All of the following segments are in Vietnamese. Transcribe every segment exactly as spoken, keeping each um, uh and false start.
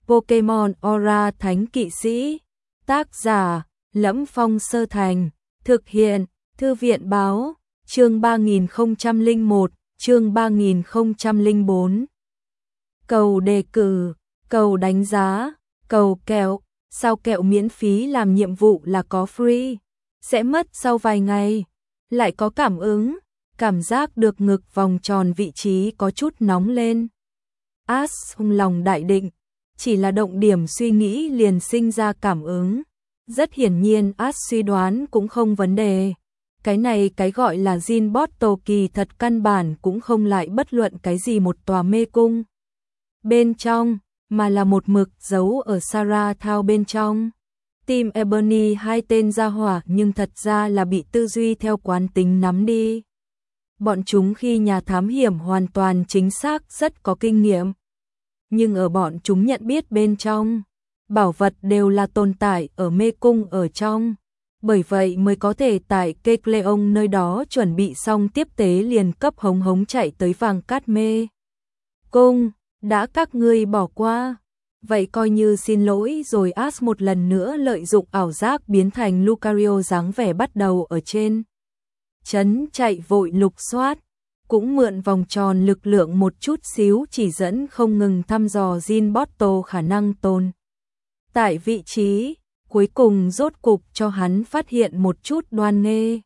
Pokemon Aura Thánh Kỵ Sĩ. Tác giả: Lẫm Phong Sơ Thành. Thực hiện: Thư viện báo. Chương ba nghìn không trăm lẻ một, chương ba nghìn không trăm lẻ bốn. Cầu đề cử, cầu đánh giá, cầu kẹo. Sao kẹo miễn phí làm nhiệm vụ là có free, sẽ mất sau vài ngày. Lại có cảm ứng, cảm giác được ngực vòng tròn vị trí có chút nóng lên. Ash hung lòng đại định, chỉ là động điểm suy nghĩ liền sinh ra cảm ứng. Rất hiển nhiên Ash suy đoán cũng không vấn đề. Cái này cái gọi là Jin Bottle kỳ thật căn bản cũng không lại bất luận cái gì một tòa mê cung bên trong, mà là một mực giấu ở Sarah Thao bên trong. Team Ebony hai tên ra hỏa nhưng thật ra là bị tư duy theo quán tính nắm đi. Bọn chúng khi nhà thám hiểm hoàn toàn chính xác rất có kinh nghiệm. Nhưng ở bọn chúng nhận biết bên trong, bảo vật đều là tồn tại ở mê cung ở trong. Bởi vậy mới có thể tại Kecleon nơi đó chuẩn bị xong tiếp tế liền cấp hống hống chạy tới vàng cát mê cung. Đã các ngươi bỏ qua, vậy coi như xin lỗi rồi. Ash một lần nữa lợi dụng ảo giác biến thành Lucario dáng vẻ bắt đầu ở trên trấn chạy vội lục soát, cũng mượn vòng tròn lực lượng một chút xíu chỉ dẫn không ngừng thăm dò Jin Bottle khả năng tồn tại vị trí, cuối cùng rốt cục cho hắn phát hiện một chút đoan nghê.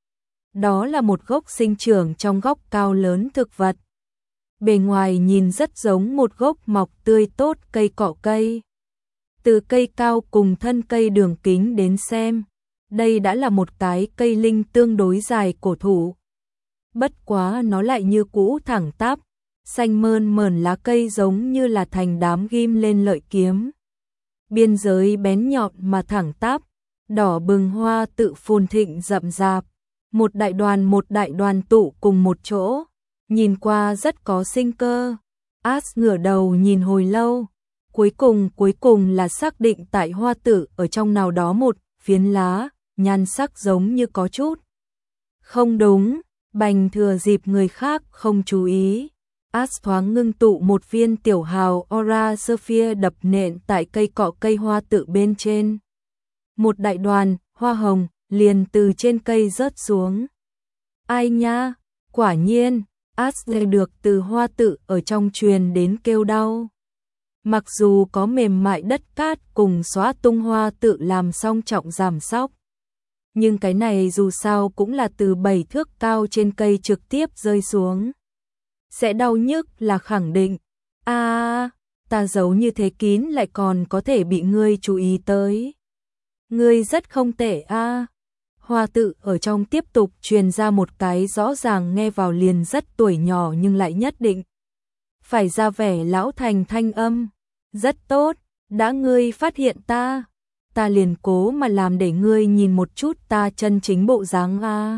Đó là một gốc sinh trưởng trong góc cao lớn thực vật. Bề ngoài nhìn rất giống một gốc mọc tươi tốt cây cọ cây. Từ cây cao cùng thân cây đường kính đến xem, đây đã là một cái cây linh tương đối dài cổ thụ. Bất quá nó lại như cũ thẳng tắp, xanh mơn mởn lá cây giống như là thành đám ghim lên lợi kiếm. Biên giới bén nhọn mà thẳng tắp, đỏ bừng hoa tự phồn thịnh rậm rạp, một đại đoàn một đại đoàn tụ cùng một chỗ. Nhìn qua rất có sinh cơ. Ash ngửa đầu nhìn hồi lâu, cuối cùng cuối cùng là xác định tại hoa tử ở trong nào đó một phiến lá, nhan sắc giống như có chút không đúng, bành thừa dịp người khác không chú ý. Ash thoáng ngưng tụ một viên tiểu hào Aura Sphere đập nện tại cây cọ cây hoa tử bên trên. Một đại đoàn hoa hồng liền từ trên cây rớt xuống. Ai nha, quả nhiên. Ash nghe được từ hoa tự ở trong truyền đến kêu đau. Mặc dù có mềm mại đất cát cùng xóa tung hoa tự làm song trọng giảm sóc, nhưng cái này dù sao cũng là từ bảy thước cao trên cây trực tiếp rơi xuống. Sẽ đau nhức là khẳng định. A, à, ta giấu như thế kín lại còn có thể bị ngươi chú ý tới. Ngươi rất không tệ a. À. Hoa tự ở trong tiếp tục truyền ra một cái rõ ràng nghe vào liền rất tuổi nhỏ nhưng lại nhất định phải ra vẻ lão thành thanh âm. Rất tốt, đã ngươi phát hiện ta, ta liền cố mà làm để ngươi nhìn một chút ta chân chính bộ dáng a.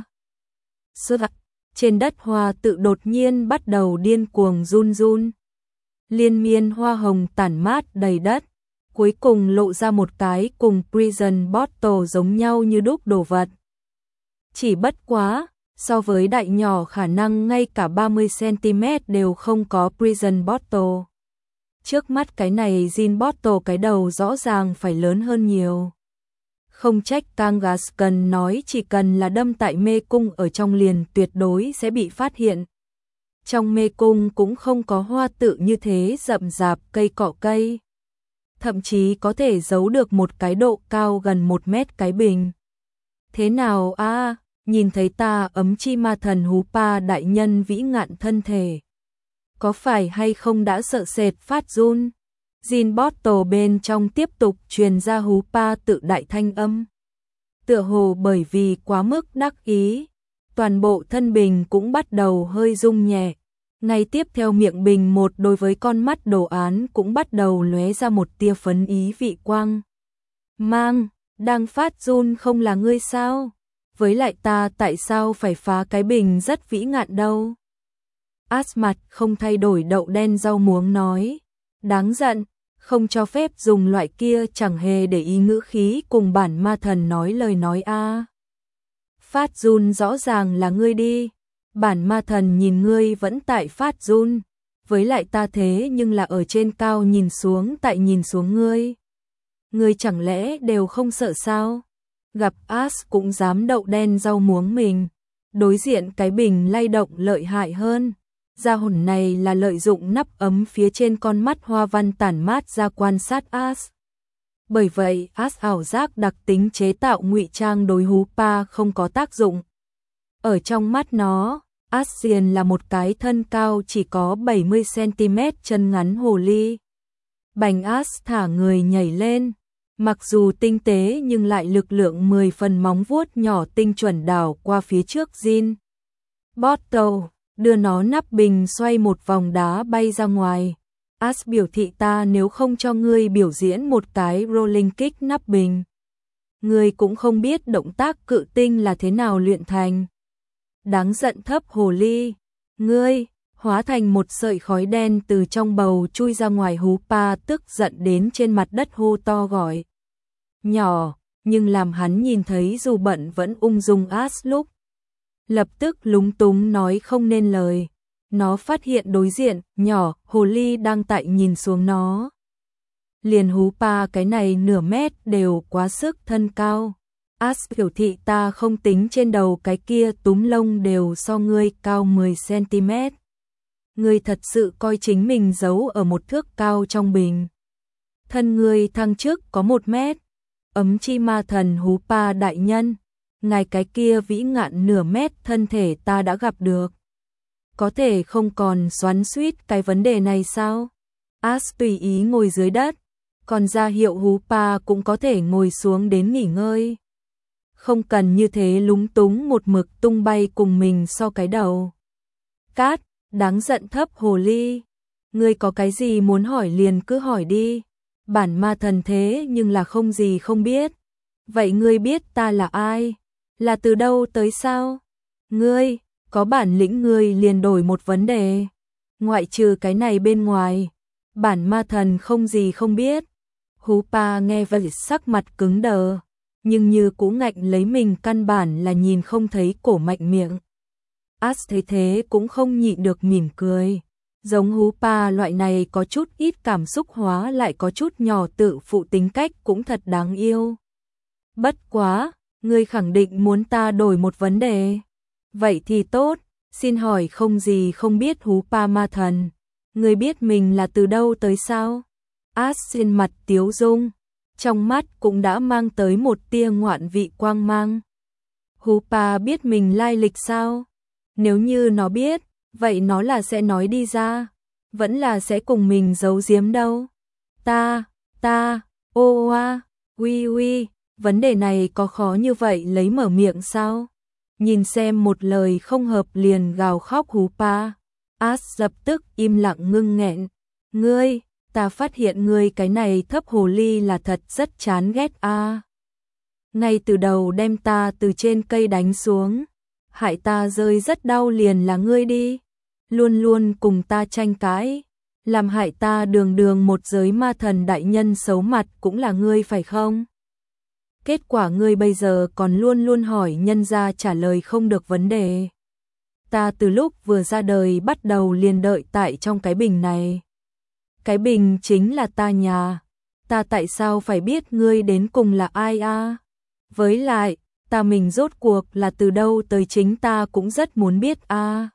À. Trên đất hoa tự đột nhiên bắt đầu điên cuồng run run. Liên miên hoa hồng tản mát đầy đất, cuối cùng lộ ra một cái cùng Prison Bottle giống nhau như đúc đồ vật. Chỉ bất quá, so với đại nhỏ khả năng ngay cả ba mươi xăng-ti-mét đều không có Prison Bottle. Trước mắt cái này Jin Bottle cái đầu rõ ràng phải lớn hơn nhiều. Không trách Kangaskhan nói chỉ cần là đâm tại mê cung ở trong liền tuyệt đối sẽ bị phát hiện. Trong mê cung cũng không có hoa tự như thế rậm rạp cây cọ cây. Thậm chí có thể giấu được một cái độ cao gần một mét cái bình. Thế nào a? À, nhìn thấy ta ấm chi ma thần hú pa đại nhân vĩ ngạn thân thể. Có phải hay không đã sợ sệt phát run? Jin Bottle bên trong tiếp tục truyền ra hú pa tự đại thanh âm. Tựa hồ bởi vì quá mức đắc ý, toàn bộ thân bình cũng bắt đầu hơi rung nhẹ. Ngay tiếp theo miệng bình một đối với con mắt đồ án cũng bắt đầu lóe ra một tia phấn ý vị quang. Mang, đang phát run không là ngươi sao? Với lại ta tại sao phải phá cái bình rất vĩ ngạn đâu? Ash mặt không thay đổi đậu đen rau muống nói. Đáng giận, không cho phép dùng loại kia chẳng hề để ý ngữ khí cùng bản ma thần nói lời nói a. À. Phát run rõ ràng là ngươi đi. Bản ma thần nhìn ngươi vẫn tại phát run. với lại ta thế nhưng là ở trên cao nhìn xuống tại nhìn xuống ngươi. Ngươi chẳng lẽ đều không sợ sao? Gặp Ash cũng dám đậu đen rau muống mình. Đối diện cái bình lay động lợi hại hơn. Gia hồn này là lợi dụng nắp ấm phía trên con mắt hoa văn tản mát ra quan sát Ash. Bởi vậy, Ash ảo giác đặc tính chế tạo ngụy trang đối hú pa không có tác dụng. Ở trong mắt nó, Asien là một cái thân cao chỉ có bảy mươi xăng-ti-mét chân ngắn hồ ly. Bành Ash thả người nhảy lên, mặc dù tinh tế nhưng lại lực lượng mười phần móng vuốt nhỏ tinh chuẩn đảo qua phía trước Jin Bottle, đưa nó nắp bình xoay một vòng đá bay ra ngoài. Ash biểu thị ta nếu không cho ngươi biểu diễn một cái rolling kick nắp bình. Ngươi cũng không biết động tác cự tinh là thế nào luyện thành. Đáng giận thấp hồ ly, ngươi, hóa thành một sợi khói đen từ trong bầu chui ra ngoài hú pa tức giận đến trên mặt đất hô to gọi. Nhỏ, nhưng làm hắn nhìn thấy dù bận vẫn ung dung Ash lúc. Lập tức lúng túng nói không nên lời. Nó phát hiện đối diện, nhỏ, hồ ly đang tại nhìn xuống nó. Liền hú pa cái này nửa mét đều quá sức thân cao. Ash biểu thị ta không tính trên đầu cái kia túm lông đều so ngươi cao mười xăng-ti-mét. Ngươi thật sự coi chính mình giấu ở một thước cao trong bình. Thân ngươi thăng trước có một mét. Ấm chi ma thần hú pa đại nhân. Ngài cái kia vĩ ngạn nửa mét thân thể ta đã gặp được. Có thể không còn xoắn xuýt cái vấn đề này sao? Ash tùy ý ngồi dưới đất. Còn ra hiệu hú pa cũng có thể ngồi xuống đến nghỉ ngơi. Không cần như thế lúng túng một mực tung bay cùng mình so cái đầu. Cát, đáng giận thấp hồ ly. Ngươi có cái gì muốn hỏi liền cứ hỏi đi. Bản ma thần thế nhưng là không gì không biết. Vậy ngươi biết ta là ai? Là từ đâu tới sao? Ngươi, có bản lĩnh ngươi liền đổi một vấn đề. Ngoại trừ cái này bên ngoài, bản ma thần không gì không biết. Hú pa nghe vậy sắc mặt cứng đờ. Nhưng như cũ ngạnh lấy mình căn bản là nhìn không thấy cổ mạnh miệng. Ash thấy thế cũng không nhịn được mỉm cười. Giống hú pa loại này có chút ít cảm xúc hóa lại có chút nhỏ tự phụ tính cách cũng thật đáng yêu. Bất quá, ngươi khẳng định muốn ta đổi một vấn đề. Vậy thì tốt, xin hỏi không gì không biết hú pa ma thần. Ngươi biết mình là từ đâu tới sao? Ash trên mặt tiếu dung. Trong mắt cũng đã mang tới một tia ngoạn vị quang mang. Hú pa biết mình lai lịch sao? Nếu như nó biết, vậy nó là sẽ nói đi ra. Vẫn là sẽ cùng mình giấu giếm đâu. Ta, ta, ô oa, uy uy, vấn đề này có khó như vậy lấy mở miệng sao? Nhìn xem một lời không hợp liền gào khóc hú pa. Ash lập tức im lặng ngưng nghẹn. Ngươi, ta phát hiện ngươi cái này thấp hồ ly là thật rất chán ghét a. À. Ngay từ đầu đem ta từ trên cây đánh xuống, hại ta rơi rất đau liền là ngươi đi. Luôn luôn cùng ta tranh cãi, làm hại ta đường đường một giới ma thần đại nhân xấu mặt cũng là ngươi phải không? Kết quả ngươi bây giờ còn luôn luôn hỏi nhân gia trả lời không được vấn đề. Ta từ lúc vừa ra đời bắt đầu liền đợi tại trong cái bình này. Cái bình chính là ta nhà. Ta tại sao phải biết ngươi đến cùng là ai a? À? Với lại, ta mình rốt cuộc là từ đâu tới chính ta cũng rất muốn biết a. À.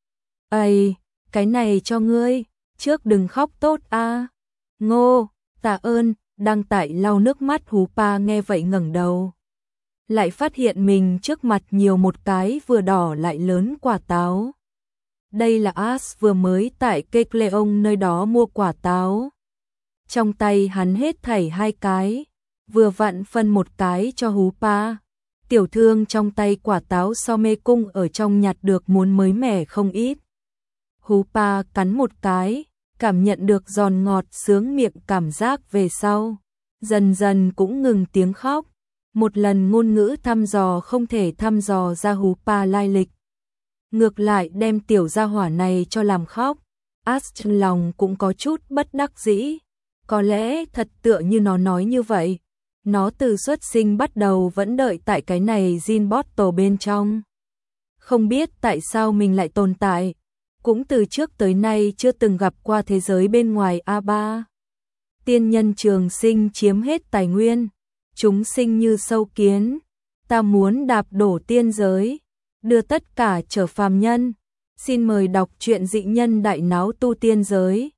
Ây, cái này cho ngươi, trước đừng khóc tốt a. À. Ngô, tạ ơn, đang tại lau nước mắt hú pa nghe vậy ngẩng đầu. Lại phát hiện mình trước mặt nhiều một cái vừa đỏ lại lớn quả táo. Đây là Ash vừa mới tại Kecleon nơi đó mua quả táo. Trong tay hắn hết thảy hai cái, vừa vặn phân một cái cho hú pa. Tiểu thương trong tay quả táo so mê cung ở trong nhặt được muốn mới mẻ không ít. Hú pa cắn một cái, cảm nhận được giòn ngọt sướng miệng cảm giác về sau. Dần dần cũng ngừng tiếng khóc. Một lần ngôn ngữ thăm dò không thể thăm dò ra hú pa lai lịch. Ngược lại đem tiểu gia hỏa này cho làm khóc. Ash lòng cũng có chút bất đắc dĩ. Có lẽ thật tựa như nó nói như vậy. Nó từ xuất sinh bắt đầu vẫn đợi tại cái này Jin Bottle bên trong. Không biết tại sao mình lại tồn tại. cũng từ trước tới nay chưa từng gặp qua thế giới bên ngoài a ba. Tiên nhân trường sinh chiếm hết tài nguyên, chúng sinh như sâu kiến, ta muốn đạp đổ tiên giới, đưa tất cả trở phàm nhân. Xin mời đọc truyện Dị Nhân Đại Náo Tu Tiên Giới.